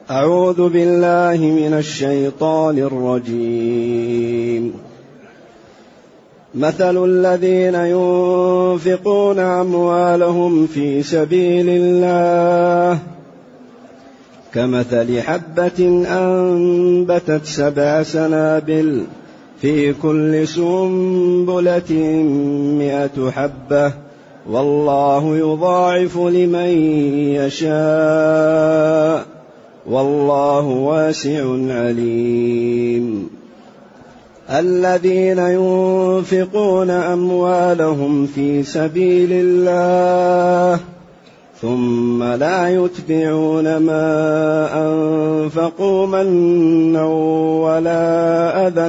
أعوذ بالله من الشيطان الرجيم. مثل الذين ينفقون أموالهم في سبيل الله كمثل حبة أنبتت 7 سنابل في كل سنبلة 100 حبة والله يضاعف لمن يشاء والله واسع عليم. الذين ينفقون أموالهم في سبيل الله ثم لا يتبعون ما أنفقوا منا ولا أذى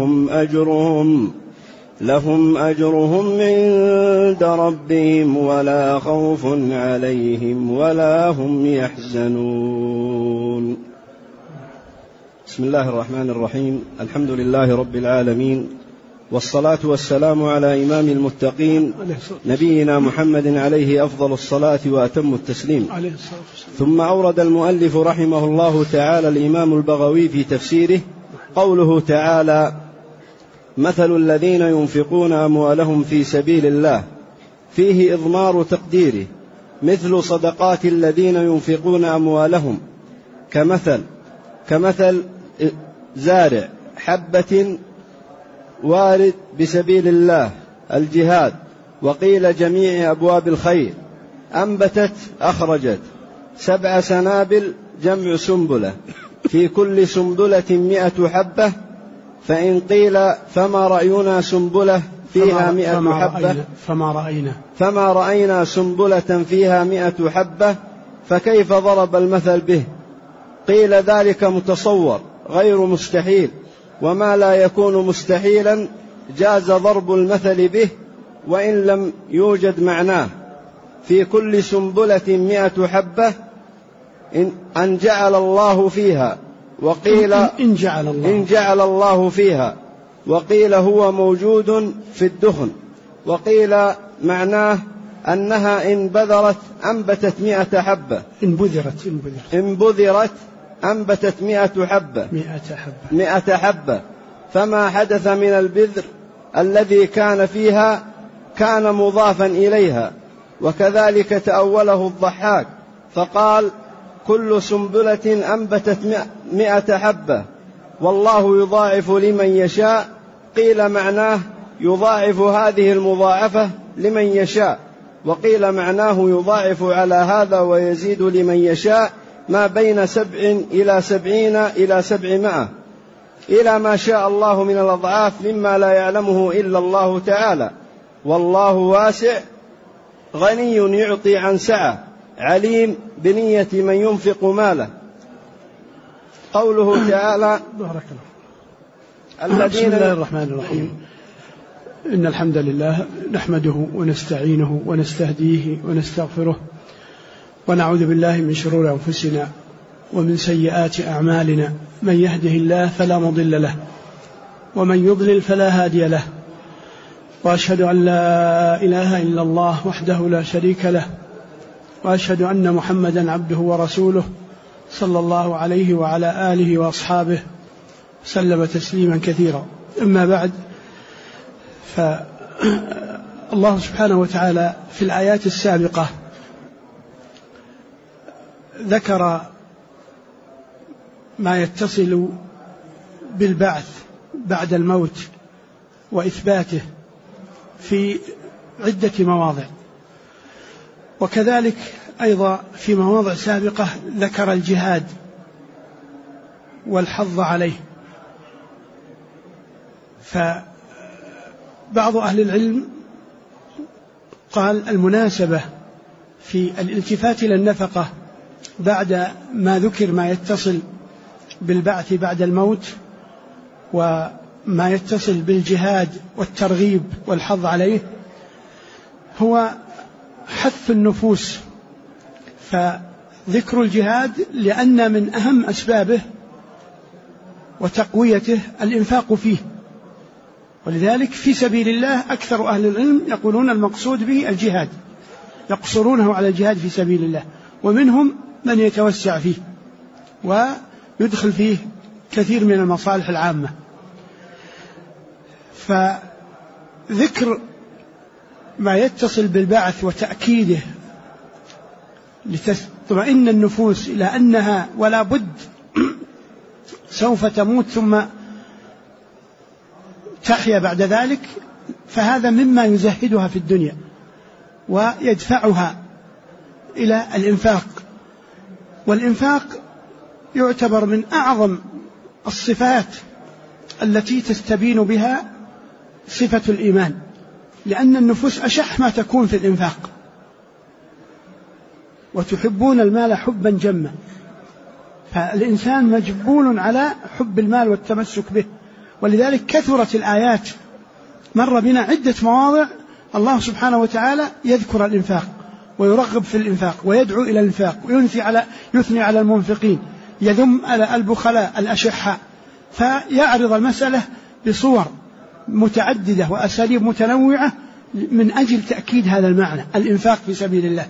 لهم أجرهم عند ربهم ولا خوف عليهم ولا هم يحزنون. بسم الله الرحمن الرحيم. الحمد لله رب العالمين، والصلاة والسلام على إمام المتقين نبينا محمد عليه أفضل الصلاة وأتم التسليم. ثم أورد المؤلف رحمه الله تعالى الإمام البغوي في تفسيره قوله تعالى: مثل الذين ينفقون أموالهم في سبيل الله، فيه إضمار تقديره مثل صدقات الذين ينفقون أموالهم، كمثل زارع حبة وارد بسبيل الله الجهاد، وقيل جميع أبواب الخير، أنبتت أخرجت 7 سنابل جمع سنبلة في كل سنبلة 100 حبة، فإن قيل فما رأينا سنبلة فيها 100 حبة فما رأينا سنبلة فيها 100 حبة فكيف ضرب المثل به؟ قيل ذلك متصور غير مستحيل، وما لا يكون مستحيلا جاز ضرب المثل به وإن لم يوجد معناه. في كل سنبلة 100 حبة إن جعل الله فيها، وقيل إن جعل الله فيها، وقيل هو موجود في الدخن، وقيل معناه أنها إن بذرت أنبتت 100 حبة إن بذرت أنبتت 100 حبة 100 حبة، فما حدث من البذر الذي كان فيها كان مضافا إليها. وكذلك تأوله الضحاك فقال: كل سنبلة أنبتت 100 حبة والله يضاعف لمن يشاء، قيل معناه يضاعف هذه المضاعفة لمن يشاء، وقيل معناه يضاعف على هذا ويزيد لمن يشاء ما بين 7 إلى 70 إلى 700 إلى ما شاء الله من الأضعاف مما لا يعلمه إلا الله تعالى. والله واسع غني يعطي عن سعة، عليم بنية من ينفق ماله. قوله تعالى: بسم الله الرحمن الرحيم. إن الحمد لله نحمده ونستعينه ونستهديه ونستغفره، ونعوذ بالله من شرور أنفسنا ومن سيئات أعمالنا، من يهده الله فلا مضل له ومن يضلل فلا هادي له، وأشهد أن لا إله إلا الله وحده لا شريك له، وأشهد أن محمدا عبده ورسوله صلى الله عليه وعلى آله وأصحابه سلم تسليما كثيرا. أما بعد، فالله سبحانه وتعالى في الآيات السابقة ذكر ما يتصل بالبعث بعد الموت وإثباته في عدة مواضع، وكذلك أيضا في مواضع سابقة ذكر الجهاد والحظ عليه. فبعض أهل العلم قال المناسبة في الالتفات إلى النفقة بعد ما ذكر ما يتصل بالبعث بعد الموت وما يتصل بالجهاد والترغيب والحظ عليه هو حث النفوس. فذكر الجهاد لأن من أهم أسبابه وتقويته الإنفاق فيه، ولذلك في سبيل الله أكثر أهل العلم يقولون المقصود به الجهاد، يقصرونه على الجهاد في سبيل الله، ومنهم من يتوسع فيه ويدخل فيه كثير من المصالح العامة. فذكر ما يتصل بالبعث وتأكيده لتطمئن النفوس إلى أنها ولا بد سوف تموت ثم تحيا بعد ذلك، فهذا مما يزهدها في الدنيا ويدفعها إلى الإنفاق. والإنفاق يعتبر من أعظم الصفات التي تستبين بها صفة الإيمان، لأن النفوس أشح ما تكون في الإنفاق، وتحبون المال حبا جما، فالإنسان مجبول على حب المال والتمسك به. ولذلك كثرت الآيات، مر بنا عدة مواضع الله سبحانه وتعالى يذكر الإنفاق ويرغب في الإنفاق ويدعو إلى الإنفاق ويثني على المنفقين، يذم على البخلاء الأشحاء، فيعرض المسألة بصور متعددة وأساليب متنوعة من أجل تأكيد هذا المعنى، الإنفاق في سبيل الله.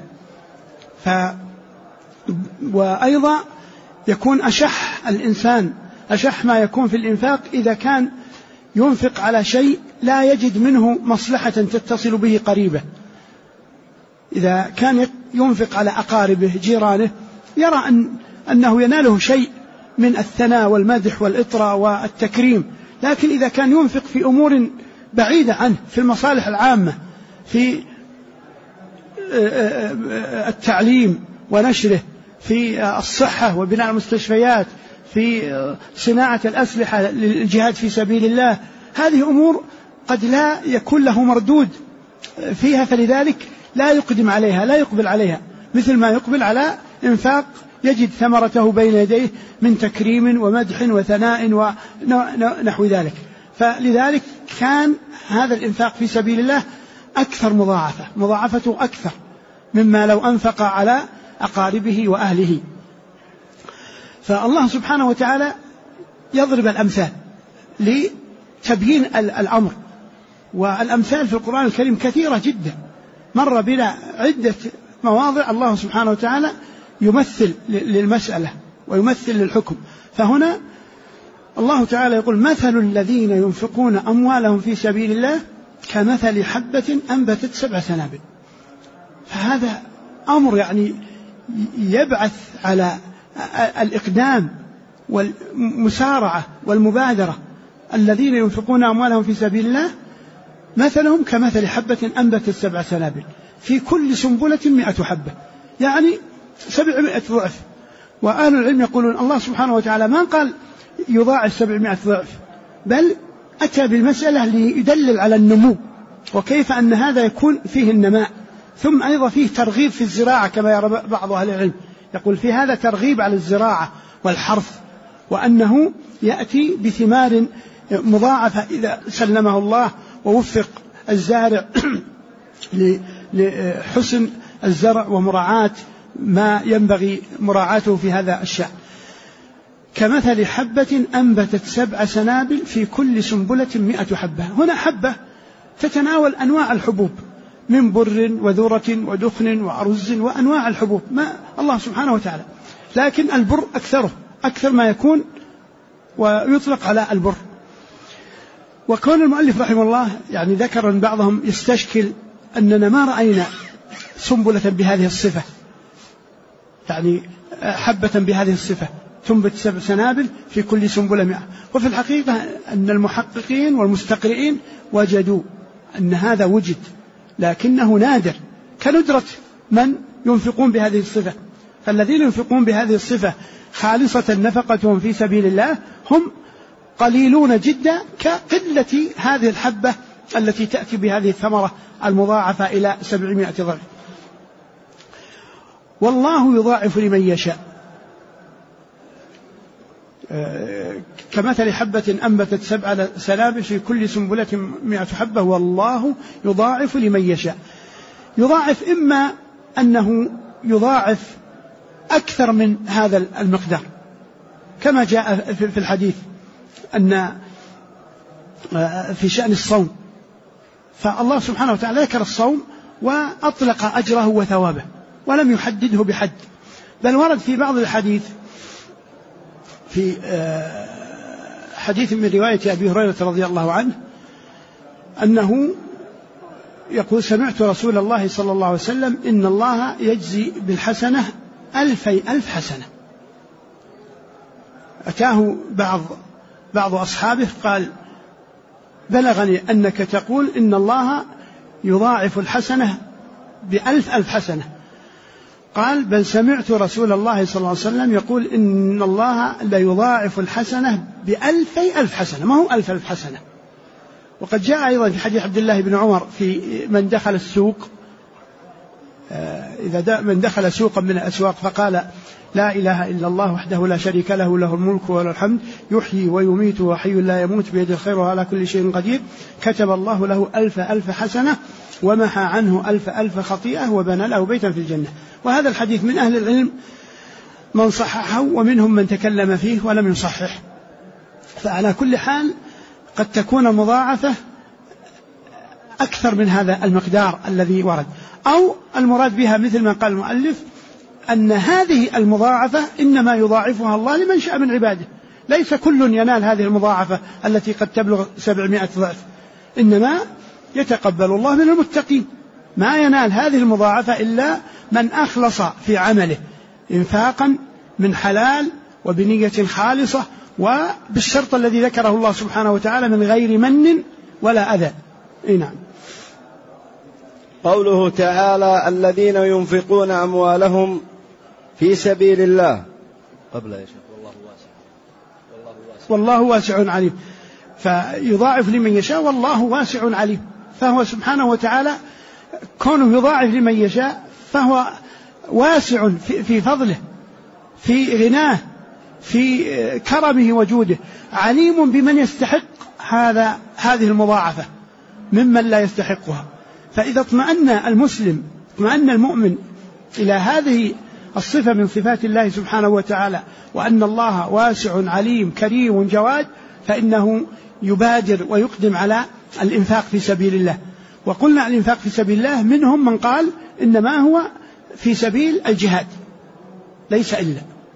وأيضا يكون أشح الإنسان، أشح ما يكون في الإنفاق إذا كان ينفق على شيء لا يجد منه مصلحة تتصل به قريبة. إذا كان ينفق على أقاربه جيرانه يرى أنه يناله شيء من الثناء والمدح والإطراء والتكريم، لكن إذا كان ينفق في أمور بعيدة عنه، في المصالح العامة، في التعليم ونشره، في الصحة وبناء المستشفيات، في صناعة الأسلحة للجهاد في سبيل الله، هذه أمور قد لا يكون له مردود فيها، فلذلك لا يقدم عليها، لا يقبل عليها مثل ما يقبل على إنفاق يجد ثمرته بين يديه من تكريم ومدح وثناء ونحو ذلك. فلذلك كان هذا الإنفاق في سبيل الله أكثر مضاعفته أكثر مما لو أنفق على أقاربه وأهله. فالله سبحانه وتعالى يضرب الأمثال لتبيين الأمر، والأمثال في القرآن الكريم كثيرة جدا، مر بنا عدة مواضع الله سبحانه وتعالى يمثل للمسألة ويمثل للحكم. فهنا الله تعالى يقول: مثل الذين ينفقون أموالهم في سبيل الله كمثل حبة أنبتت 7 سنابل. فهذا أمر يعني يبعث على الإقدام والمسارعة والمبادرة. الذين ينفقون أموالهم في سبيل الله مثلهم كمثل حبة أنبتت 7 سنابل في كل سنبلة 100 حبة، يعني 700 ضعف. وأهل العلم يقولون الله سبحانه وتعالى ما قال يضاعف 700 ضعف، بل أتى بالمسألة ليدلل على النمو وكيف أن هذا يكون فيه النماء. ثم أيضا فيه ترغيب في الزراعة كما يرى بعض أهل العلم، يقول في هذا ترغيب على الزراعة والحرث، وأنه يأتي بثمار مضاعفة إذا سلمه الله ووفق الزارع لحسن الزرع ومراعاة ما ينبغي مراعاته في هذا الشأن. كمثل حبة أنبتت 7 سنابل في كل سنبلة 100 حبة. هنا حبة تتناول أنواع الحبوب من بر وذرة ودخن وأرز وأنواع الحبوب ما الله سبحانه وتعالى، لكن البر أكثر ما يكون ويطلق على البر. وكون المؤلف رحمه الله يعني ذكر أن بعضهم يستشكل أننا ما رأينا سنبلة بهذه الصفة، يعني حبة بهذه الصفة تنبت 7 سنابل في كل سنبلة 100. وفي الحقيقة أن المحققين والمستقرئين وجدوا أن هذا وجد، لكنه نادر كندرة من ينفقون بهذه الصفة. فالذين ينفقون بهذه الصفة خالصة نفقتهم في سبيل الله هم قليلون جدا كقلة هذه الحبة التي تأتي بهذه الثمرة المضاعفة إلى 700 ضعف. والله يضاعف لمن يشاء. كمثل حبة أنبتت 7 سنابل في كل سنبلة 100 حبة والله يضاعف لمن يشاء. يضاعف إما أنه يضاعف أكثر من هذا المقدار كما جاء في الحديث أن في شأن الصوم، فالله سبحانه وتعالى ذكر الصوم وأطلق أجره وثوابه ولم يحدده بحد، بل ورد في بعض الحديث في حديث من رواية أبي هريرة رضي الله عنه أنه يقول: سمعت رسول الله صلى الله عليه وسلم: إن الله يجزي بالحسنة 1000 حسنة. أتاه بعض أصحابه قال: بلغني أنك تقول إن الله يضاعف الحسنة ب1000 حسنة. قال: بل سمعت رسول الله صلى الله عليه وسلم يقول إن الله لا يضاعف الحسنة ب1000 حسنة، ما هو 1000 حسنة. وقد جاء أيضا في حديث عبد الله بن عمر في من دخل السوق، من دخل سوقا من الأسواق فقال: لا إله إلا الله وحده لا شريك له، له الملك وله الحمد، يحيي ويميت وحي لا يموت، بيده الخير وعلى كل شيء قدير، كتب الله له 1000 حسنة ومحى عنه 1000 خطيئة وبنى له بيتا في الجنة. وهذا الحديث من أهل العلم من صححه ومنهم من تكلم فيه ولم يصحح. فعلى كل حال قد تكون المضاعفة أكثر من هذا المقدار الذي ورد، أو المراد بها مثل ما قال المؤلف أن هذه المضاعفة إنما يضاعفها الله لمن شاء من عباده، ليس كل ينال هذه المضاعفة التي قد تبلغ 700 ضعف، إنما يتقبل الله من المتقين. ما ينال هذه المضاعفة إلا من أخلص في عمله إنفاقا من حلال وبنية خالصة وبالشرط الذي ذكره الله سبحانه وتعالى من غير من ولا أذى. نعم. قوله تعالى: الذين ينفقون أموالهم في سبيل الله. قبل يا شيخ: والله واسع عليم. فيضاعف لمن يشاء والله واسع عليم. فهو سبحانه وتعالى كونه يضاعف لمن يشاء فهو واسع في فضله، في غناه، في كرمه وجوده، عليم بمن يستحق هذه المضاعفة ممن لا يستحقها. فإذا اطمأن المؤمن إلى هذه الصفة من صفات الله سبحانه وتعالى، وأن الله واسع عليم كريم جواد، فإنه يبادر ويقدم على الإنفاق في سبيل الله. وقلنا الإنفاق في سبيل الله منهم من قال إنما هو في سبيل الجهاد ليس إلا.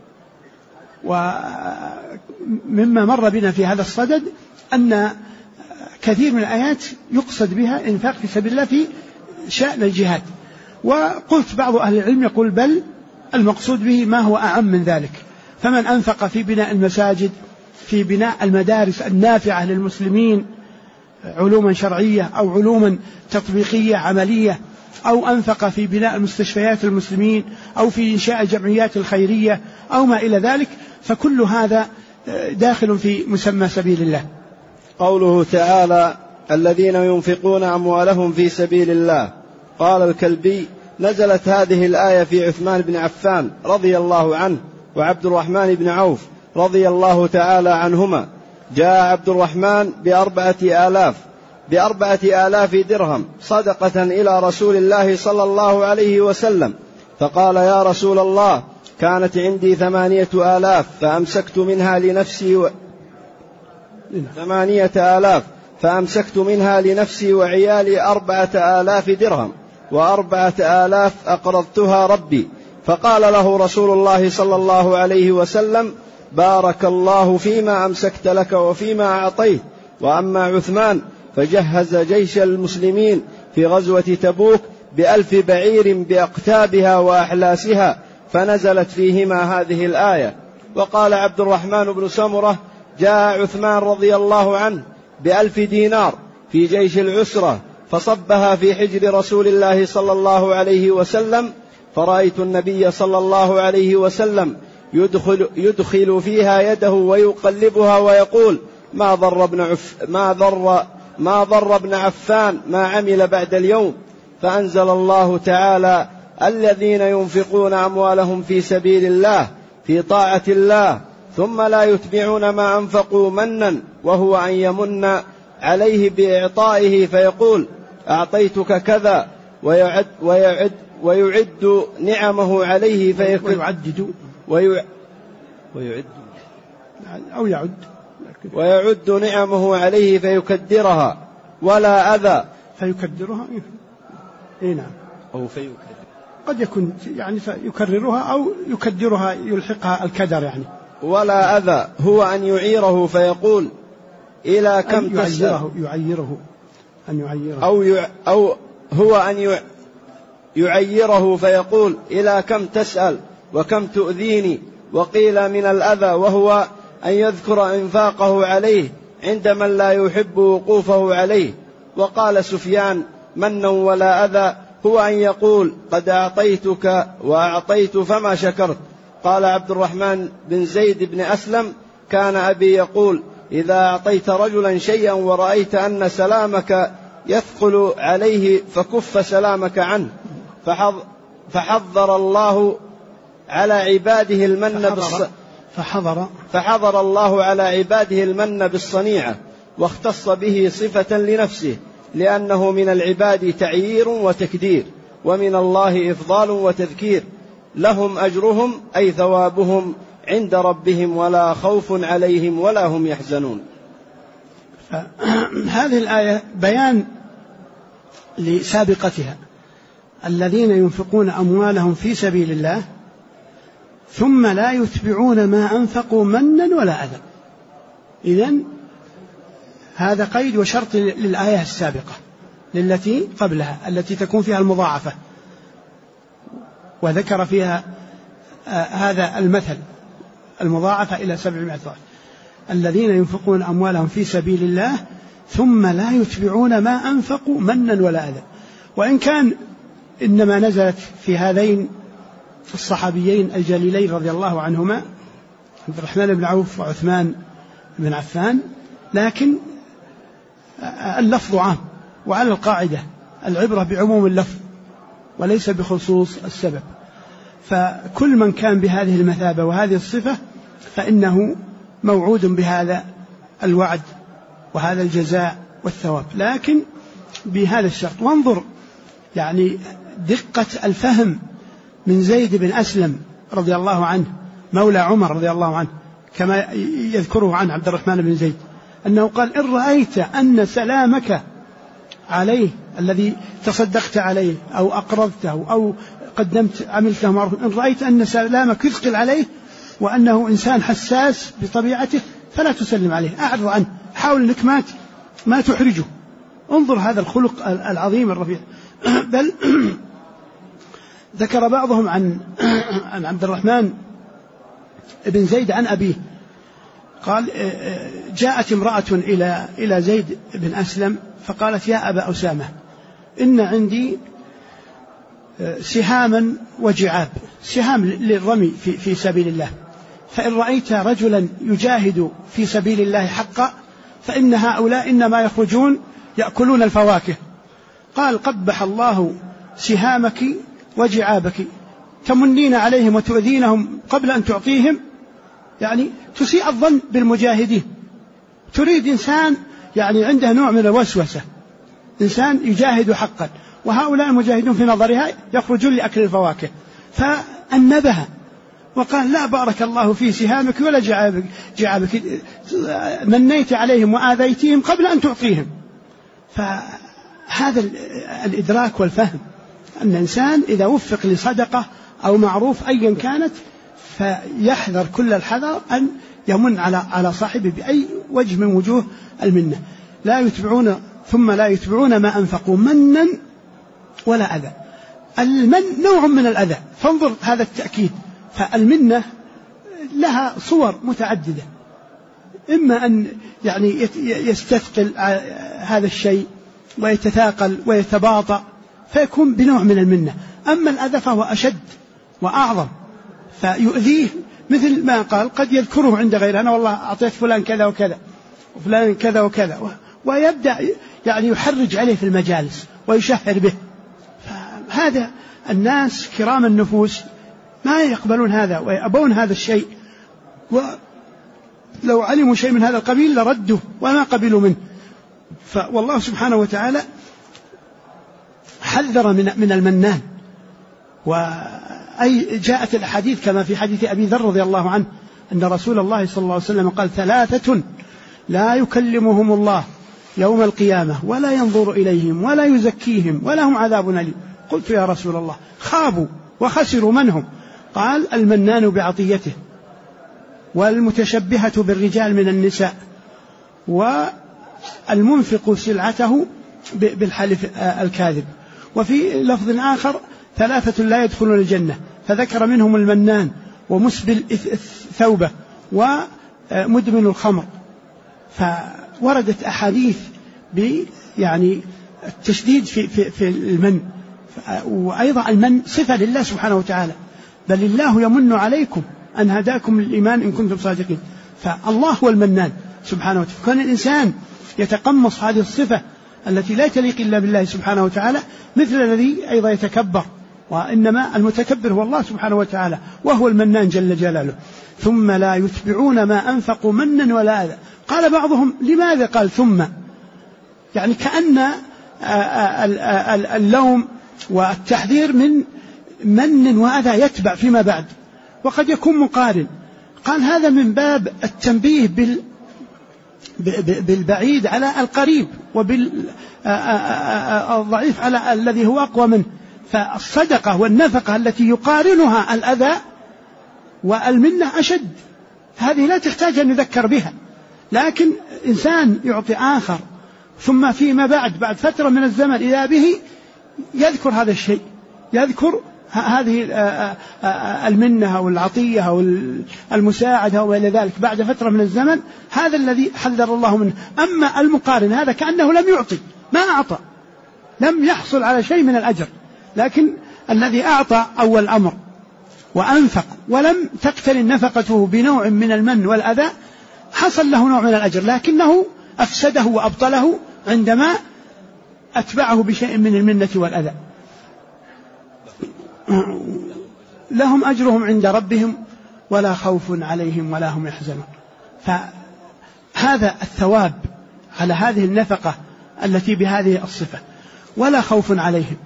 ومما مر بنا في هذا الصدد أن كثير من الآيات يقصد بها إنفاق في سبيل الله في شأن الجهاد. وقلت بعض أهل العلم يقول بل المقصود به ما هو أعم من ذلك، فمن أنفق في بناء المساجد، في بناء المدارس النافعة للمسلمين علوما شرعية أو علوما تطبيقية عملية، أو أنفق في بناء المستشفيات المسلمين، أو في إنشاء الجمعيات الخيرية أو ما إلى ذلك، فكل هذا داخل في مسمى سبيل الله. قوله تعالى: الذين ينفقون أموالهم في سبيل الله. قال الكلبي: نزلت هذه الآية في عثمان بن عفان رضي الله عنه وعبد الرحمن بن عوف رضي الله تعالى عنهما. جاء عبد الرحمن ب4,000 درهم صدقة إلى رسول الله صلى الله عليه وسلم، فقال: يا رسول الله، كانت عندي 8,000 فأمسكت منها لنفسي وعيالي 4,000 درهم، و4,000 أقرضتها ربي. فقال له رسول الله صلى الله عليه وسلم: بارك الله فيما أمسكت لك وفيما أعطيت. وأما عثمان فجهز جيش المسلمين في غزوة تبوك ب1,000 بعير بأقتابها وأحلاسها، فنزلت فيهما هذه الآية. وقال عبد الرحمن بن سمرة: جاء عثمان رضي الله عنه ب1,000 دينار في جيش العسرة فصبها في حجر رسول الله صلى الله عليه وسلم، فرأيت النبي صلى الله عليه وسلم يدخل فيها يده ويقلبها ويقول: ما ضر ابن عفان ما عمل بعد اليوم. فأنزل الله تعالى: الذين ينفقون أموالهم في سبيل الله في طاعة الله ثم لا يتبعون ما أنفقوا منا وهو أن يمن عليه بإعطائه فيقول: أعطيتك كذا، ويعد نعمه عليه ويعد نعمه عليه فيكدرها ولا أذى. فيكدرها نعم، أو قد يكون يعني فيكررها أو يكدرها يلحقها الكدر يعني. ولا أذى هو أن يعيره فيقول إلى كم تسأل أو هو أن يعيره فيقول إلى كم تسأل وكم تؤذيني. وقيل من الأذى وهو أن يذكر إنفاقه عليه عند من لا يحب وقوفه عليه. وقال سفيان منا ولا أذى هو أن يقول قد أعطيتك وأعطيت فما شكرت. قال عبد الرحمن بن زيد بن أسلم كان أبي يقول إذا أعطيت رجلا شيئا ورأيت أن سلامك يثقل عليه فكف سلامك عنه. فحضر الله على عباده المن فحضر الله على عباده المن بالصنيعة واختص به صفة لنفسه لأنه من العباد تعيير وتكدير ومن الله إفضال وتذكير. لهم أجرهم أي ثوابهم عند ربهم ولا خوف عليهم ولا هم يحزنون. هذه الآية بيان لسابقتها الذين ينفقون أموالهم في سبيل الله ثم لا يتبعون ما أنفقوا منا ولا أذى. إذن هذا قيد وشرط للآية السابقة للتي قبلها التي تكون فيها المضاعفة، وذكر فيها هذا المثل المضاعفة إلى 700 ضعف. الذين ينفقون أموالهم في سبيل الله ثم لا يتبعون ما أنفقوا منا ولا أذى. وإن كان إنما نزلت في هذين الصحابيين الجليلين رضي الله عنهما عبد الرحمن بن عوف وعثمان بن عفان، لكن اللفظ عام، وعلى القاعدة العبرة بعموم اللفظ وليس بخصوص السبب. فكل من كان بهذه المثابة وهذه الصفة فإنه موعود بهذا الوعد وهذا الجزاء والثواب، لكن بهذا الشرط. وانظر يعني دقة الفهم من زيد بن أسلم رضي الله عنه مولى عمر رضي الله عنه، كما يذكره عن عبد الرحمن بن زيد أنه قال إن رأيت أن سلامك عليه الذي تصدقت عليه أو أقرضته أو قدمت عملته معروف، إن رأيت أن سلامك يثقل عليه وأنه إنسان حساس بطبيعته فلا تسلم عليه، أعرض عنه، حاول أنك ما تحرجه. انظر هذا الخلق العظيم الرفيع. بل ذكر بعضهم عن عبد الرحمن بن زيد عن أبيه قال جاءت امرأة إلى زيد بن أسلم فقالت يا أبا أسامة إن عندي سهاما وجعاب، سهام للرمي في سبيل الله، فإن رأيت رجلا يجاهد في سبيل الله حقا فإن هؤلاء إنما يخرجون يأكلون الفواكه. قال قبح الله سهامك وجعابك، تمنين عليهم وتؤذينهم قبل أن تعطيهم، يعني تسيء الظن بالمجاهدين. تريد إنسان يعني عنده نوع من الوسوسة، إنسان يجاهد حقا، وهؤلاء المجاهدون في نظرها يخرجون لأكل الفواكه. فأنبها وقال لا بارك الله في سهامك ولا جعابك، منيت عليهم وآذيتهم قبل أن تعطيهم. فهذا الإدراك والفهم أن الإنسان إذا وفق لصدقة أو معروف أيا كانت فيحذر كل الحذر أن يمن على صاحبه بأي وجه من وجوه المنة. ثم لا يتبعون ما أنفقوا منا ولا أذى. المن نوع من الأذى، فانظر هذا التأكيد. فالمنة لها صور متعددة، إما أن يعني يستثقل هذا الشيء ويتثاقل ويتباطأ فيكون بنوع من المنة. أما الأذى فهو أشد وأعظم فيؤذيه، مثل ما قال قد يذكره عند غيره، أنا والله أعطيت فلان كذا وكذا وفلان كذا وكذا، ويبدأ يعني يحرج عليه في المجالس ويشهر به. فهذا الناس كرام النفوس ما يقبلون هذا ويأبون هذا الشيء، ولو علموا شيء من هذا القبيل لردوا وما قبلوا منه. والله سبحانه وتعالى حذر من المنان. وأي جاءت الحديث كما في حديث أبي ذر رضي الله عنه أن رسول الله صلى الله عليه وسلم قال 3 لا يكلمهم الله يوم القيامة ولا ينظر إليهم ولا يزكيهم ولهم عذاب أليم. قلت يا رسول الله خابوا وخسروا من هم؟ قال المنان بعطيته والمتشبهة بالرجال من النساء، والمنفق سلعته بالحلف الكاذب. وفي لفظ آخر 3 لا يدخلون الجنة، فذكر منهم المنان ومسبل ثوبه ومدمن الخمر. فوردت أحاديث يعني التشديد في المن، وأيضا المن صفة لله سبحانه وتعالى، بل الله يمن عليكم أن هداكم للإيمان إن كنتم صادقين. فالله هو المنان سبحانه وتعالى. كان الإنسان يتقمص هذه الصفة التي لا تليق إلا بالله سبحانه وتعالى، مثل الذي أيضا يتكبر، وإنما المتكبر هو الله سبحانه وتعالى، وهو المنان جل جلاله. ثم لا يتبعون ما أنفقوا منا ولا أذى. قال بعضهم لماذا قال ثم؟ يعني كأن اللوم والتحذير من من وأذى يتبع فيما بعد، وقد يكون مقارن. قال هذا من باب التنبيه بالبعيد على القريب، وبالضعيف على الذي هو أقوى منه. فالصدقة والنفقة التي يقارنها الأذى والمنة أشد، هذه لا تحتاج أن يذكر بها. لكن إنسان يعطي آخر ثم فيما بعد فترة من الزمن إذا به يذكر هذا الشيء، يذكر هذه المنة أو العطية أو المساعدة وإلى ذلك بعد فترة من الزمن، هذا الذي حذر الله منه. أما المقارن هذا كأنه لم يعطي، ما أعطى، لم يحصل على شيء من الأجر. لكن الذي أعطى أول أمر وأنفق ولم تقترن نفقته بنوع من المن والأذى حصل له نوع من الأجر، لكنه أفسده وأبطله عندما أتبعه بشيء من المنة والأذى. لهم أجرهم عند ربهم ولا خوف عليهم ولا هم يحزنون. فهذا الثواب على هذه النفقة التي بهذه الصفة، ولا خوف عليهم،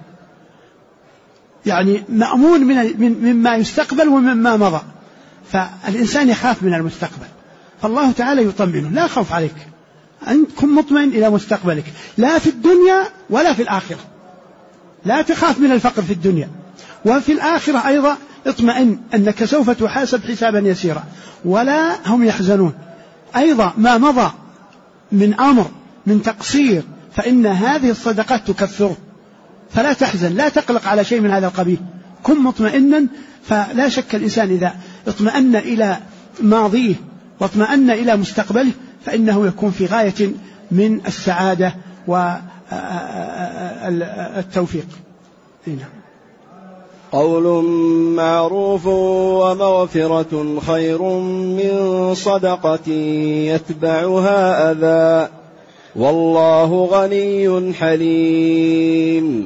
يعني مأمون مما يستقبل ومما مضى. فالإنسان يخاف من المستقبل، فالله تعالى يطمئنه: لا خوف عليك، أنت كن مطمئن إلى مستقبلك، لا في الدنيا ولا في الآخرة. لا تخاف من الفقر في الدنيا، وفي الآخرة أيضا اطمئن أنك سوف تحاسب حسابا يسيرا، ولا هم يحزنون. أيضا ما مضى من أمر من تقصير فإن هذه الصدقات تكفره، فلا تحزن، لا تقلق على شيء من هذا القبيل، كن مطمئنا. فلا شك الإنسان إذا اطمأن إلى ماضيه واطمأن إلى مستقبله فإنه يكون في غاية من السعادة والتوفيق. قول معروف ومغفرة خير من صدقة يتبعها أذى، والله غني حليم.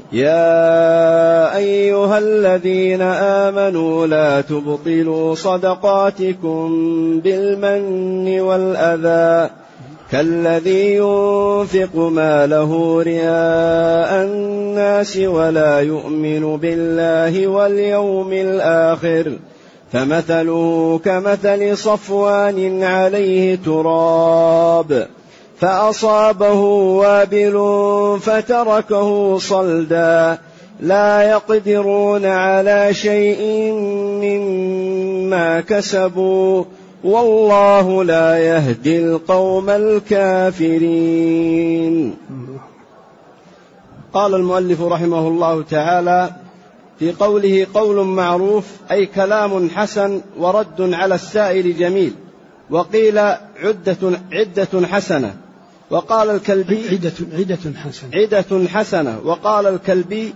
يا أيها الذين آمنوا لا تبطلوا صدقاتكم بالمن والأذى كالذي ينفق ماله رئاء الناس ولا يؤمن بالله واليوم الآخر، فمثله كمثل صفوان عليه تراب فأصابه وابل فتركه صلدا، لا يقدرون على شيء مما كسبوا، والله لا يهدي القوم الكافرين. قال المؤلف رحمه الله تعالى في قوله قول معروف أي كلام حسن ورد على السائل جميل، وقيل عدة حسنة، وقال الكلبي عدة حسنة، وقال الكلبي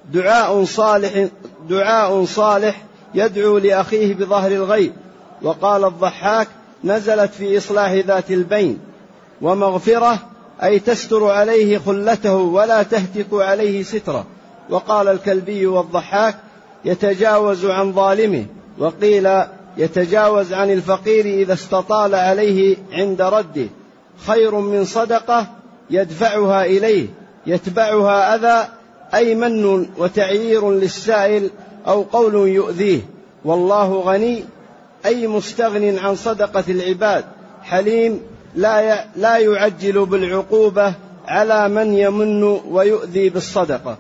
دعاء صالح يدعو لأخيه بظهر الغيب، وقال الضحاك نزلت في إصلاح ذات البين. ومغفرة أي تستر عليه خلته ولا تهتك عليه ستره، وقال الكلبي والضحاك يتجاوز عن ظالمه، وقيل يتجاوز عن الفقير إذا استطال عليه عند رده. خير من صدقة يدفعها إليه يتبعها أذى أي من وتعيير للسائل أو قول يؤذيه. والله غني أي مستغن عن صدقة العباد، حليم لا يعجل بالعقوبة على من يمن ويؤذي بالصدقة.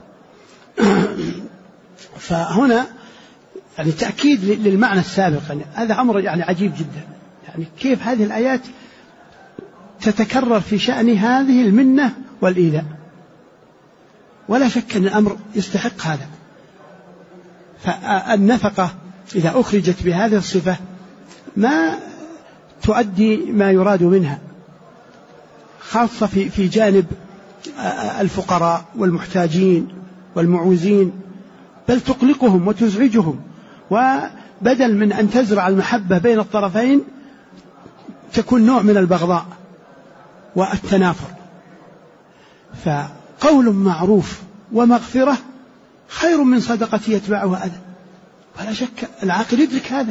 فهنا يعني تأكيد للمعنى السابق، يعني هذا أمر يعني عجيب جدا. يعني كيف هذه الآيات تتكرر في شأن هذه المنة والإيذاء؟ ولا شك أن الأمر يستحق هذا. فالنفقة إذا أخرجت بهذه الصفة ما تؤدي ما يراد منها، خاصة في جانب الفقراء والمحتاجين والمعوزين، بل تقلقهم وتزعجهم، وبدل من أن تزرع المحبة بين الطرفين تكون نوع من البغضاء والتنافر. فقول معروف ومغفرة خير من صدقة يتبعها أذى، ولا شك العاقل يدرك هذا.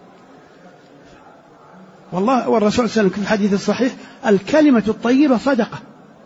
والله والرسول صلى الله عليه وسلم في الحديث الصحيح: الكلمة الطيبة صدقة.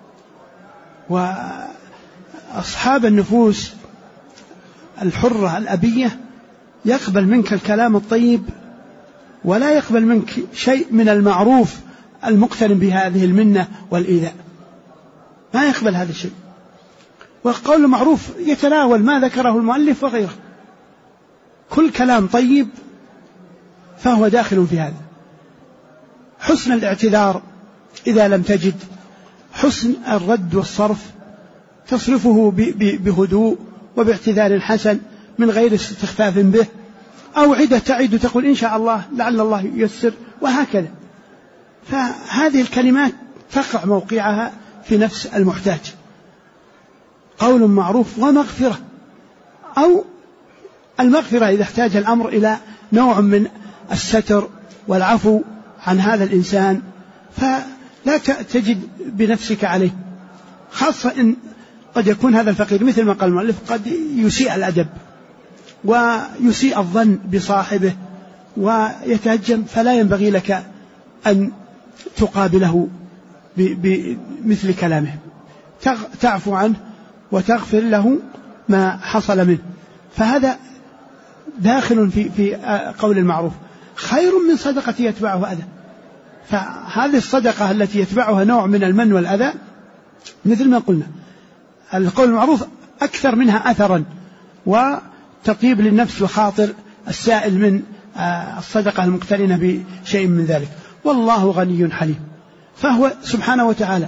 وأصحاب النفوس الحرة الأبية يقبل منك الكلام الطيب ولا يقبل منك شيء من المعروف المقترن بهذه المنة والإيذاء، ما يقبل هذا الشيء. والقول المعروف يتناول ما ذكره المؤلف وغيره، كل كلام طيب فهو داخل في هذا. حسن الاعتذار إذا لم تجد، حسن الرد والصرف، تصرفه بهدوء وباعتذار حسن من غير استخفاف به، أو عدة تعد تقول إن شاء الله لعل الله ييسر، وهكذا. فهذه الكلمات تقع موقعها في نفس المحتاج. قول معروف ومغفرة، أو المغفرة إذا احتاج الأمر إلى نوع من الستر والعفو عن هذا الإنسان، فلا تجد بنفسك عليه، خاصة إن قد يكون هذا الفقير مثل ما قال المؤلف قد يسيء الأدب ويسيء الظن بصاحبه ويتهجم، فلا ينبغي لك أن تقابله بمثل كلامه، تعفو عنه وتغفر له ما حصل منه. فهذا داخل في قول المعروف خير من صدقة يتبعه أذى. فهذه الصدقة التي يتبعها نوع من المن والأذى مثل ما قلنا القول المعروف أكثر منها أثرا وتطيب للنفس وخاطر السائل من الصدقة المقترنة بشيء من ذلك. والله غني حليم، فهو سبحانه وتعالى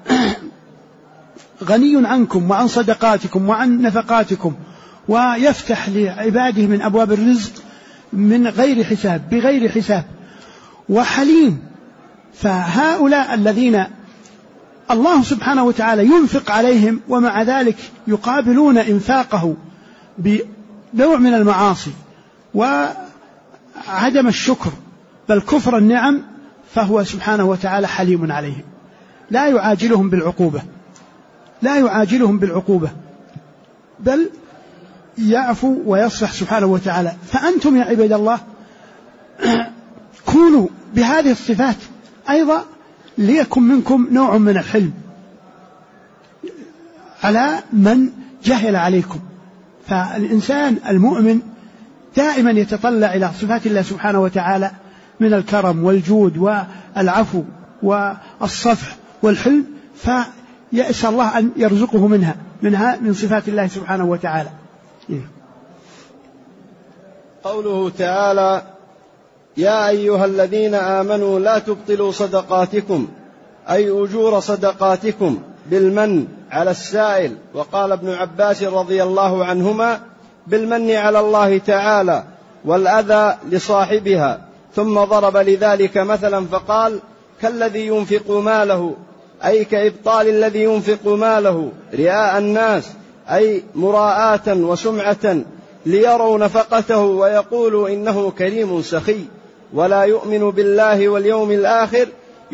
غني عنكم وعن صدقاتكم وعن نفقاتكم، ويفتح لعباده من أبواب الرزق من غير حساب بغير حساب، وحليم. فهؤلاء الذين الله سبحانه وتعالى ينفق عليهم ومع ذلك يقابلون إنفاقه بنوع من المعاصي وعدم الشكر بل كفر النعم، فهو سبحانه وتعالى حليم عليهم، لا يعاجلهم بالعقوبة بل يعفو ويصفح سبحانه وتعالى. فأنتم يا عباد الله كونوا بهذه الصفات أيضا ليكن منكم نوع من الحلم على من جهل عليكم. فالإنسان المؤمن دائما يتطلع إلى صفات الله سبحانه وتعالى من الكرم والجود والعفو والصفح والحلم، فيسأل الله أن يرزقه منها من صفات الله سبحانه وتعالى. قوله تعالى: يا أيها الذين آمنوا لا تبطلوا صدقاتكم، أي أجور صدقاتكم بالمن على السائل. وقال ابن عباس رضي الله عنهما: بالمن على الله تعالى والأذى لصاحبها. ثم ضرب لذلك مثلا فقال: كالذي ينفق ماله، أي كإبطال الذي ينفق ماله رئاء الناس، أي مراءة وسمعة ليروا نفقته ويقولوا إنه كريم سخي ولا يؤمن بالله واليوم الآخر،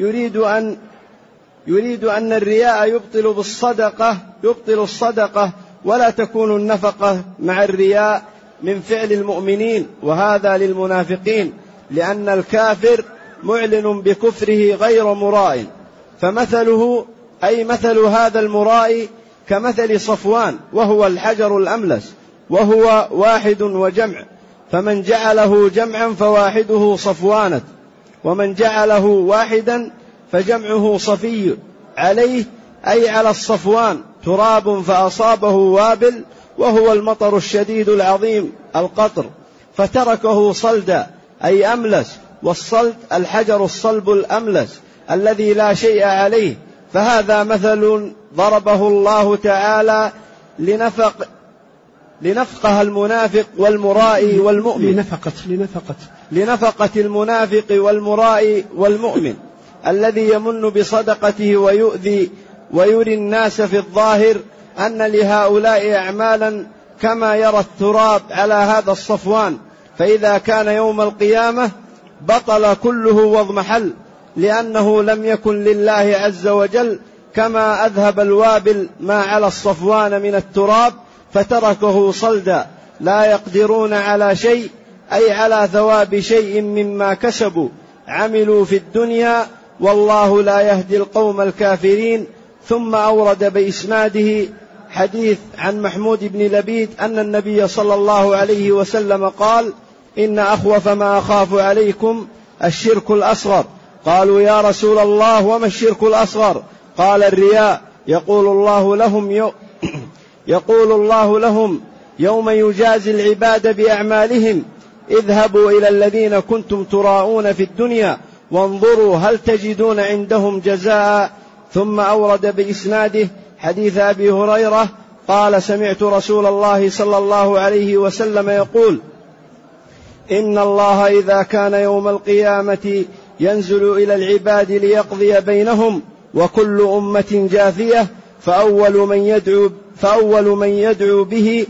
يريد أن الرياء يبطل الصدقة ولا تكون النفقة مع الرياء من فعل المؤمنين، وهذا للمنافقين، لأن الكافر معلن بكفره غير مراء. فمثله أي مثل هذا المراء كمثل صفوان، وهو الحجر الأملس، وهو واحد وجمع، فمن جعله جمعا فواحده صفوانة، ومن جعله واحدا فجمعه صفي. عليه أي على الصفوان تراب فأصابه وابل، وهو المطر الشديد العظيم القطر، فتركه صلدا أي أملس، والصلد الحجر الصلب الأملس الذي لا شيء عليه. فهذا مثل ضربه الله تعالى لنفقه المنافق والمرائي والمؤمن، لنفقة المنافق والمرائي والمؤمن الذي يمن بصدقته ويري الناس في الظاهر أن لهؤلاء أعمالا كما يرى التراب على هذا الصفوان، فإذا كان يوم القيامة بطل كله واضمحل، لأنه لم يكن لله عز وجل، كما أذهب الوابل ما على الصفوان من التراب فتركه صلدا، لا يقدرون على شيء، أي على ثواب شيء مما كسبوا عملوا في الدنيا، والله لا يهدي القوم الكافرين. ثم أورد بإسناده حديث عن محمود بن لبيد أن النبي صلى الله عليه وسلم قال: إن أخوف ما أخاف عليكم الشرك الأصغر. قالوا: يا رسول الله وما الشرك الأصغر؟ قال: الرياء. يقول الله لهم يوم يجازي العباد بأعمالهم: اذهبوا إلى الذين كنتم تراءون في الدنيا وانظروا هل تجدون عندهم جزاء. ثم أورد بإسناده حديث أبي هريرة قال: سمعت رسول الله صلى الله عليه وسلم يقول: إن الله إذا كان يوم القيامة ينزل إلى العباد ليقضي بينهم وكل أمة جاثية، فأول من يدعو به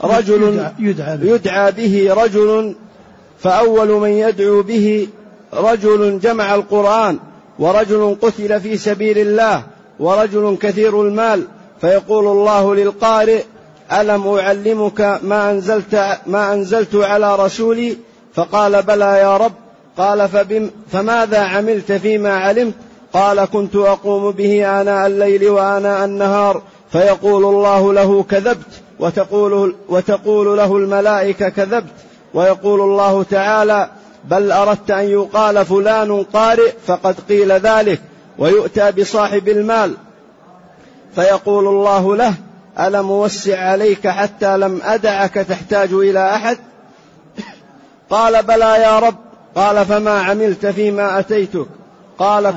رجل جمع القرآن، ورجل قتل في سبيل الله، ورجل كثير المال، فيقول الله للقارئ: ألم أعلمك ما أنزلت على رسولي؟ فقال: بلى يا رب. قال: فماذا عملت فيما علمت؟ قال: كنت أقوم به آناء الليل وآناء النهار. فيقول الله له: كذبت. وتقول له الملائكة: كذبت. ويقول الله تعالى: بل أردت أن يقال فلان قارئ فقد قيل ذلك. ويؤتى بصاحب المال فيقول الله له: ألم أوسع عليك حتى لم أدعك تحتاج إلى أحد؟ قال: بلى يا رب. قال: فما عملت فيما أتيتك؟ قال: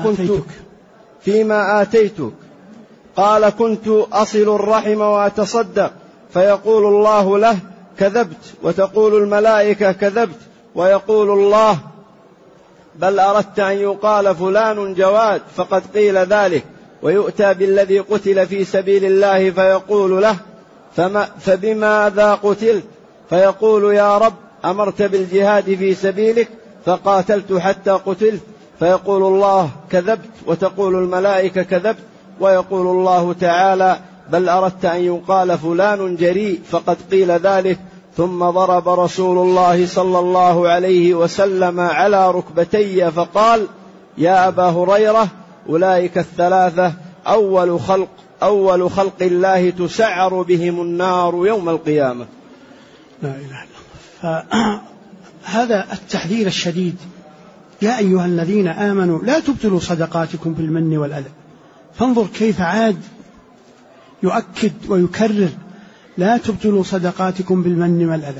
كنت أصل الرحم وأتصدق. فيقول الله له: كذبت. وتقول الملائكة: كذبت. ويقول الله: بل أردت أن يقال فلان جواد فقد قيل ذلك. ويؤتى بالذي قتل في سبيل الله فيقول له: فبماذا قتلت؟ فيقول: يا رب، أمرت بالجهاد في سبيلك فقاتلت حتى قتلت. فيقول الله: كذبت. وتقول الملائكة: كذبت. ويقول الله تعالى: بل أردت أن يقال فلان جريء فقد قيل ذلك. ثم ضرب رسول الله صلى الله عليه وسلم على ركبتي فقال: يا أبا هريرة، أولئك الثلاثة أول خلق الله تسعر بهم النار يوم القيامة. لا إله إلا الله. فهذا التحذير الشديد: يا أيها الذين آمنوا لا تبطلوا صدقاتكم بالمن والأذى. فانظر كيف عاد يؤكد ويكرر: لا تبطلوا صدقاتكم بالمن والأذى،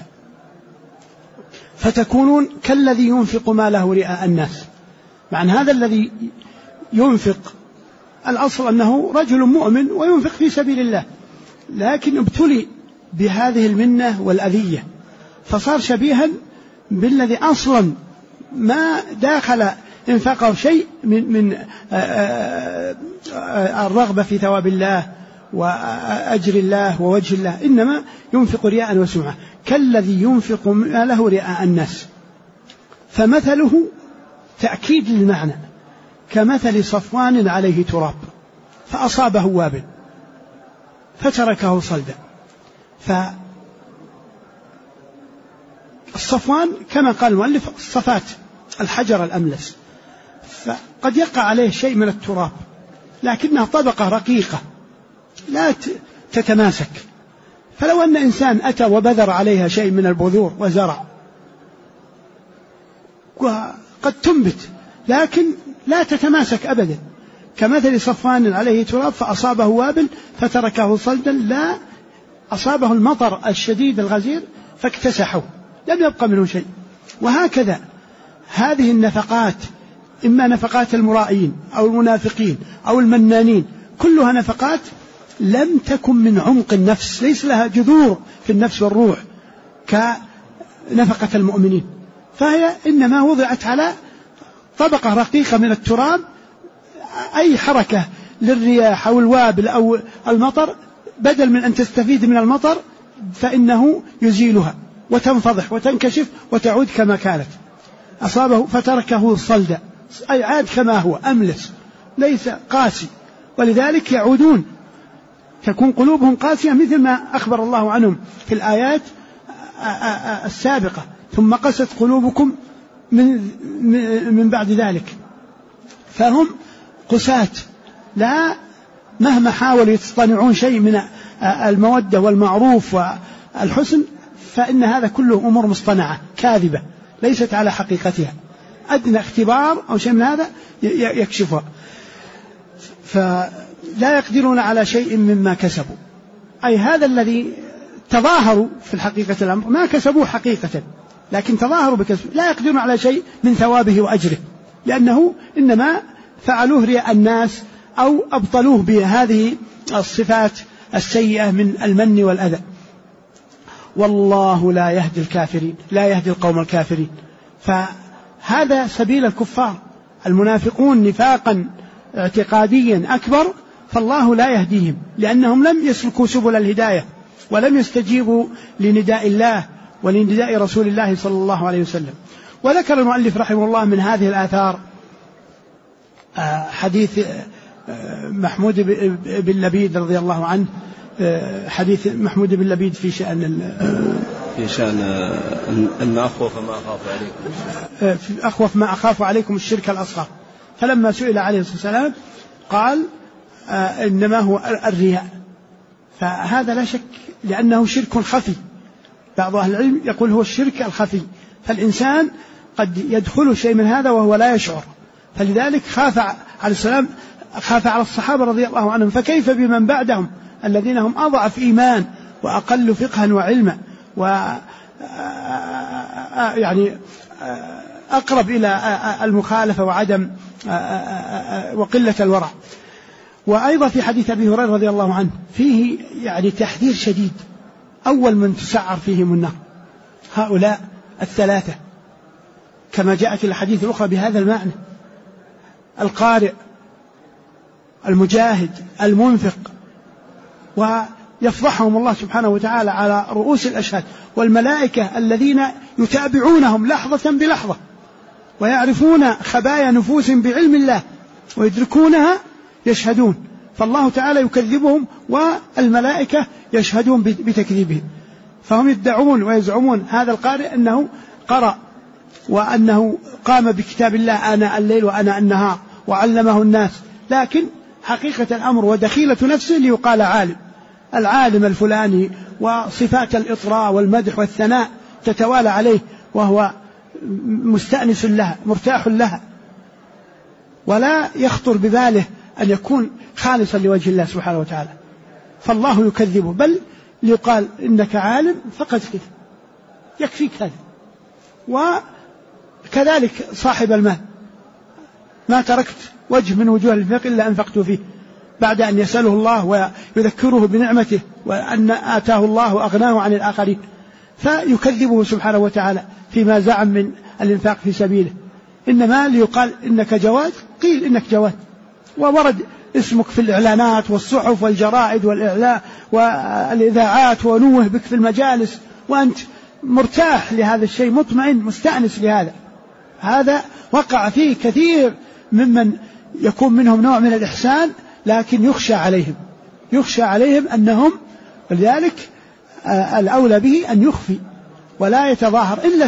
فتكونون كالذي ينفق ماله رئاء الناس. مع أن هذا الذي ينفق الأصل أنه رجل مؤمن وينفق في سبيل الله، لكن ابتلي بهذه المنة والأذية، فصار شبيها بالذي أصلا ما داخل انفقه شيء من الرغبة في ثواب الله وأجر الله ووجه الله، إنما ينفق رياء وسمعة، كالذي ينفق ماله رئاء الناس. فمثله تأكيد للمعنى: كمثل صفوان عليه تراب فأصابه وابل فتركه صلدا. فالصفوان كما قال المؤلف الصفات، الحجر الأملس، فقد يقع عليه شيء من التراب، لكنها طبقة رقيقة لا تتماسك. فلو أن إنسان أتى وبذر عليها شيء من البذور وزرع، وقد تنبت لكن لا تتماسك أبدا. كمثل صفوان عليه تراب فأصابه وابل فتركه صلدا، لا أصابه المطر الشديد الغزير فاكتسحه، لم يبقى منه شيء. وهكذا هذه النفقات إما نفقات المرائين أو المنافقين أو المنانين، كلها نفقات لم تكن من عمق النفس، ليس لها جذور في النفس والروح كنفقة المؤمنين، فهي إنما وضعت على طبقة رقيقة من التراب. أي حركة للرياح أو الوابل أو المطر بدل من أن تستفيد من المطر فإنه يزيلها وتنفضح وتنكشف وتعود كما كانت. أصابه فتركه صلدا، أي عاد كما هو أملس ليس قاسي، ولذلك يعودون تكون قلوبهم قاسية مثل ما أخبر الله عنهم في الآيات السابقة: ثم قست قلوبكم من بعد ذلك. فهم قساة، لا مهما حاولوا يصطنعون شيء من المودة والمعروف والحسن فإن هذا كله أمور مصطنعة كاذبة ليست على حقيقتها، أدنى اختبار أو شيء من هذا يكشفها، فلا يقدرون على شيء مما كسبوا. أي هذا الذي تظاهروا في الحقيقة الأمر ما كسبوه حقيقة، لكن تظاهروا بكسب، لا يقدرون على شيء من ثوابه وأجره، لأنه إنما فعلوه رياء الناس أو أبطلوه بهذه الصفات السيئة من المن والأذى. والله لا يهدي الكافرين، لا يهدي القوم الكافرين. فهذا سبيل الكفار، المنافقون نفاقا اعتقاديا أكبر، فالله لا يهديهم لأنهم لم يسلكوا سبل الهداية ولم يستجيبوا لنداء الله ولنداء رسول الله صلى الله عليه وسلم. وذكر المؤلف رحمه الله من هذه الآثار حديث محمود بن لبيد رضي الله عنه، حديث محمود بن لبيد في شأن أن أخوف ما أخاف عليكم، أخوف ما أخاف عليكم الشرك الأصغر. فلما سئل عليه الصلاة والسلام قال إنما هو الرياء، فهذا لا شك لأنه شرك خفي. بعض أهل العلم يقول هو الشرك الخفي، فالإنسان قد يدخل شيء من هذا وهو لا يشعر، فلذلك خاف عليه السلام، خاف على الصحابة رضي الله عنهم، فكيف بمن بعدهم الذين هم أضعف إيمان وأقل فقها وعلما يعني أقرب إلى المخالفة وعدم وقلة الورع. وأيضا في حديث أبي هريرة رضي الله عنه فيه يعني تحذير شديد، أول من تسعر فيهم النار هؤلاء الثلاثة كما جاءت الحديث الأخرى بهذا المعنى: القارئ، المجاهد، المنفق. ويفضحهم الله سبحانه وتعالى على رؤوس الأشهاد، والملائكة الذين يتابعونهم لحظة بلحظة ويعرفون خبايا نفوسهم بعلم الله ويدركونها يشهدون، فالله تعالى يكذبهم والملائكة يشهدون بتكذيبهم. فهم يدعون ويزعمون هذا القارئ أنه قرأ وأنه قام بكتاب الله آناء الليل وآناء النهار وعلمه الناس، لكن حقيقة الأمر ودخيلة نفسه ليقال عالم، العالم الفلاني، وصفات الإطراء والمدح والثناء تتوالى عليه وهو مستأنس لها مرتاح لها، ولا يخطر بباله أن يكون خالصا لوجه الله سبحانه وتعالى، فالله يكذبه، بل ليقال إنك عالم فقد كذب، يكفيك هذا. وكذلك صاحب المال، ما تركت وجه من وجوه الإنفاق إلا أنفقت فيه، بعد أن يسأله الله ويذكره بنعمته وأن آتاه الله وأغناه عن الآخرين، فيكذبه سبحانه وتعالى فيما زعم من الإنفاق في سبيله. إنما ليقال إنك جواد، قيل إنك جواد، وورد اسمك في الإعلانات والصحف والجرائد والإذاعات، ونوه بك في المجالس، وأنت مرتاح لهذا الشيء، مطمئن مستأنس لهذا. هذا وقع فيه كثير ممن يكون منهم نوع من الإحسان، لكن يخشى عليهم أنهم، ولذلك الأولى به أن يخفي ولا يتظاهر إلا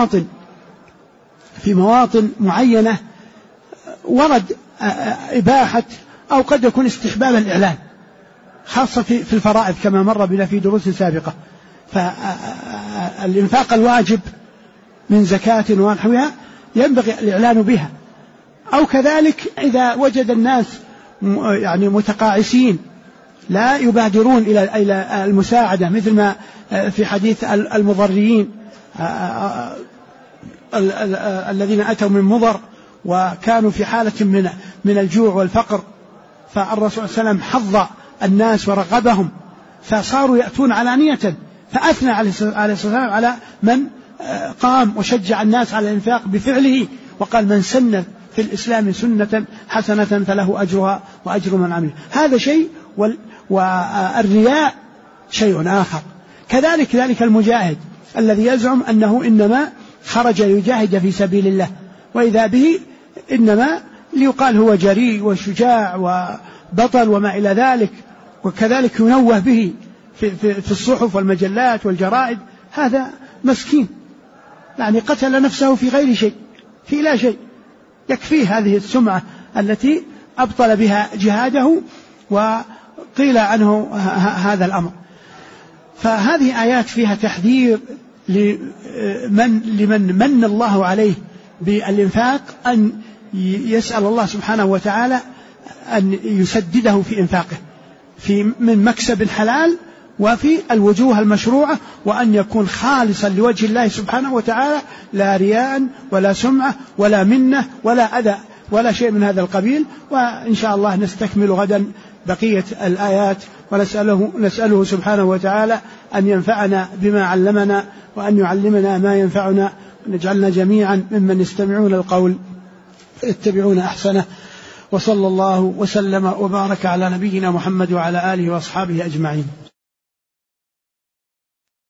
في مواطن معينة ورد إباحة أو قد يكون استحباب الإعلان، خاصة في الفرائض كما مر بنا في دروس سابقة. فالإنفاق الواجب من زكاة ونحوها ينبغي الإعلان بها، أو كذلك إذا وجد الناس يعني متقاعسين لا يبادرون إلى المساعدة، مثل ما في حديث المضريين الذين أتوا من مضر وكانوا في حالة من الجوع والفقر، فالرسول صلى الله عليه وسلم حض الناس ورغبهم فصاروا يأتون علانية، فأثنى عليه الصلاة والسلام على من قام وشجع الناس على الإنفاق بفعله، وقال: من سن في الإسلام سنة حسنة فله أجرها وأجر من عمل. هذا شيء، والرياء شيء آخر. كذلك ذلك المجاهد الذي يزعم أنه إنما خرج ليجاهد في سبيل الله، وإذا به إنما ليقال هو جريء وشجاع وبطل وما إلى ذلك، وكذلك ينوه به في الصحف والمجلات والجرائد. هذا مسكين، يعني قتل نفسه في غير شيء، في لا شيء، يكفيه هذه السمعة التي أبطل بها جهاده وقيل عنه هذا الأمر. فهذه آيات فيها تحذير لمن من الله عليه بالإنفاق أن يسأل الله سبحانه وتعالى أن يسدده في إنفاقه من مكسب حلال وفي الوجوه المشروعة، وأن يكون خالصا لوجه الله سبحانه وتعالى، لا رياء ولا سمعة ولا منة ولا أذى ولا شيء من هذا القبيل. وإن شاء الله نستكمل غدا بقية الآيات، ونسأله سبحانه وتعالى أن ينفعنا بما علمنا، وأن يعلمنا ما ينفعنا، ونجعلنا جميعا ممن يستمعون القول فيتبعون أحسنه. وصلى الله وسلم وبارك على نبينا محمد وعلى آله وأصحابه أجمعين.